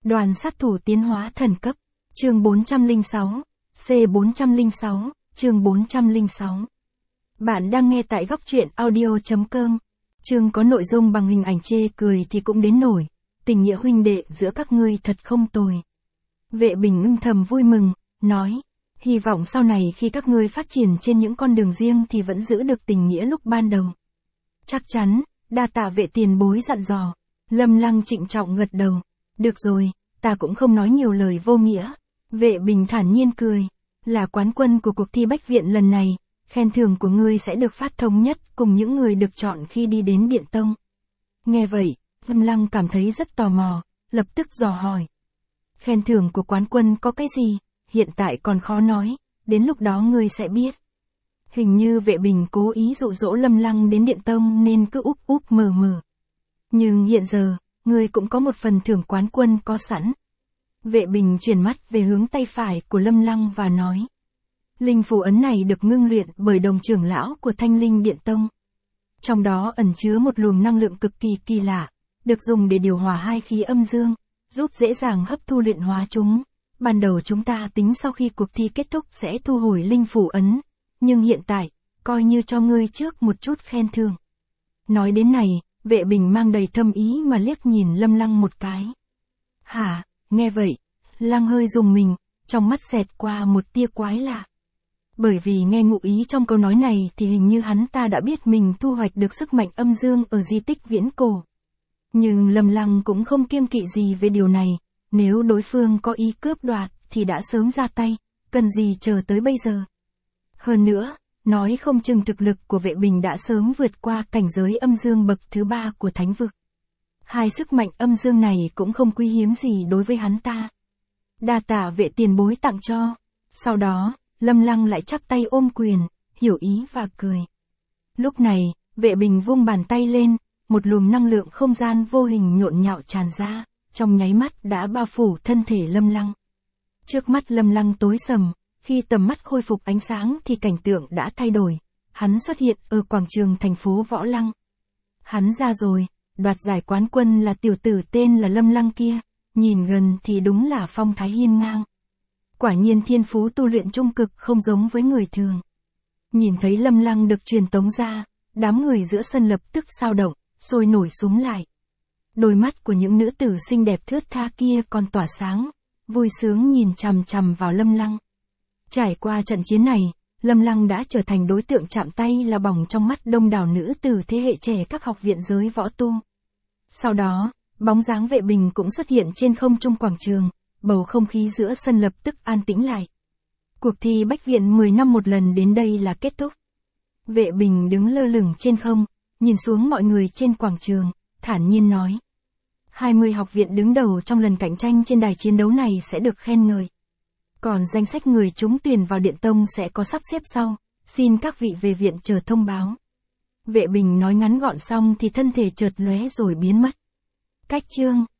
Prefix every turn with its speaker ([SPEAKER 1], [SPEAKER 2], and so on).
[SPEAKER 1] Đoàn sát thủ tiến hóa thần cấp. Chương 406. C406, chương 406. Bạn đang nghe tại góc truyện audio.com. Chương có nội dung bằng hình ảnh chê cười thì cũng đến nổi. Tình nghĩa huynh đệ giữa các ngươi thật không tồi. Vệ Bình âm thầm vui mừng, nói. Hy vọng sau này khi các ngươi phát triển trên những con đường riêng thì vẫn giữ được tình nghĩa lúc ban đầu. Chắc chắn, đa tạ vệ tiền bối dặn dò. Lâm Lăng trịnh trọng gật đầu. Được rồi, ta cũng không nói nhiều lời vô nghĩa. Vệ Bình thản nhiên cười. Là quán quân của cuộc thi Bách Viện lần này, khen thưởng của ngươi sẽ được phát thống nhất cùng những người được chọn khi đi đến Điện Tông. Nghe vậy, Lâm Lăng cảm thấy rất tò mò, lập tức dò hỏi. Khen thưởng của quán quân có cái gì? Hiện tại còn khó nói, đến lúc đó ngươi sẽ biết. Hình như Vệ Bình cố ý dụ dỗ Lâm Lăng đến Điện Tông nên cứ úp úp mờ mờ. Nhưng hiện giờ, ngươi cũng có một phần thưởng quán quân có sẵn. Vệ Bình chuyển mắt về hướng tay phải của Lâm Lăng và nói. Linh phù ấn này được ngưng luyện bởi đồng trưởng lão của Thanh Linh Điện Tông. Trong đó ẩn chứa một luồng năng lượng cực kỳ kỳ lạ, được dùng để điều hòa hai khí âm dương, giúp dễ dàng hấp thu luyện hóa chúng. Ban đầu chúng ta tính sau khi cuộc thi kết thúc sẽ thu hồi linh phù ấn, nhưng hiện tại, coi như cho ngươi trước một chút khen thưởng. Nói đến này, Vệ Bình mang đầy thâm ý mà liếc nhìn Lâm Lăng một cái. Hả, nghe vậy, Lăng hơi rùng mình, trong mắt xẹt qua một tia quái lạ. Bởi vì nghe ngụ ý trong câu nói này thì hình như hắn ta đã biết mình thu hoạch được sức mạnh âm dương ở di tích viễn cổ. Nhưng Lâm Lăng cũng không kiêng kỵ gì về điều này, nếu đối phương có ý cướp đoạt thì đã sớm ra tay, cần gì chờ tới bây giờ. Hơn nữa, nói không chừng thực lực của Vệ Bình đã sớm vượt qua cảnh giới âm dương bậc thứ 3 của thánh vực. Hai sức mạnh âm dương này cũng không quý hiếm gì đối với hắn ta. Đa tạ Vệ tiền bối tặng cho. Sau đó, Lâm Lăng lại chắp tay ôm quyền, hiểu ý và cười. Lúc này, Vệ Bình vung bàn tay lên, một luồng năng lượng không gian vô hình nhộn nhạo tràn ra, trong nháy mắt đã bao phủ thân thể Lâm Lăng. Trước mắt Lâm Lăng tối sầm, khi tầm mắt khôi phục ánh sáng thì cảnh tượng đã thay đổi. Hắn xuất hiện ở quảng trường thành phố Võ Lăng. Hắn ra rồi, đoạt giải quán quân là tiểu tử tên là Lâm Lăng kia, nhìn gần thì đúng là phong thái hiên ngang. Quả nhiên thiên phú tu luyện trung cực không giống với người thường. Nhìn thấy Lâm Lăng được truyền tống ra, đám người giữa sân lập tức xao động, sôi nổi súng lại. Đôi mắt của những nữ tử xinh đẹp thướt tha kia còn tỏa sáng, vui sướng nhìn chằm chằm vào Lâm Lăng. Trải qua trận chiến này, Lâm Lăng đã trở thành đối tượng chạm tay là bỏng trong mắt đông đảo nữ tử thế hệ trẻ các học viện giới võ tu. Sau đó, bóng dáng Vệ Bình cũng xuất hiện trên không trung quảng trường, bầu không khí giữa sân lập tức an tĩnh lại. Cuộc thi Bách Viện 10 năm một lần đến đây là kết thúc. Vệ Bình đứng lơ lửng trên không, nhìn xuống mọi người trên quảng trường, thản nhiên nói. 20 học viện đứng đầu trong lần cạnh tranh trên đài chiến đấu này sẽ được khen ngợi. Còn danh sách người trúng tuyển vào Điện Tông sẽ có sắp xếp sau, xin các vị về viện chờ thông báo. Vệ Bình nói ngắn gọn xong thì thân thể chợt lóe rồi biến mất. Cách chương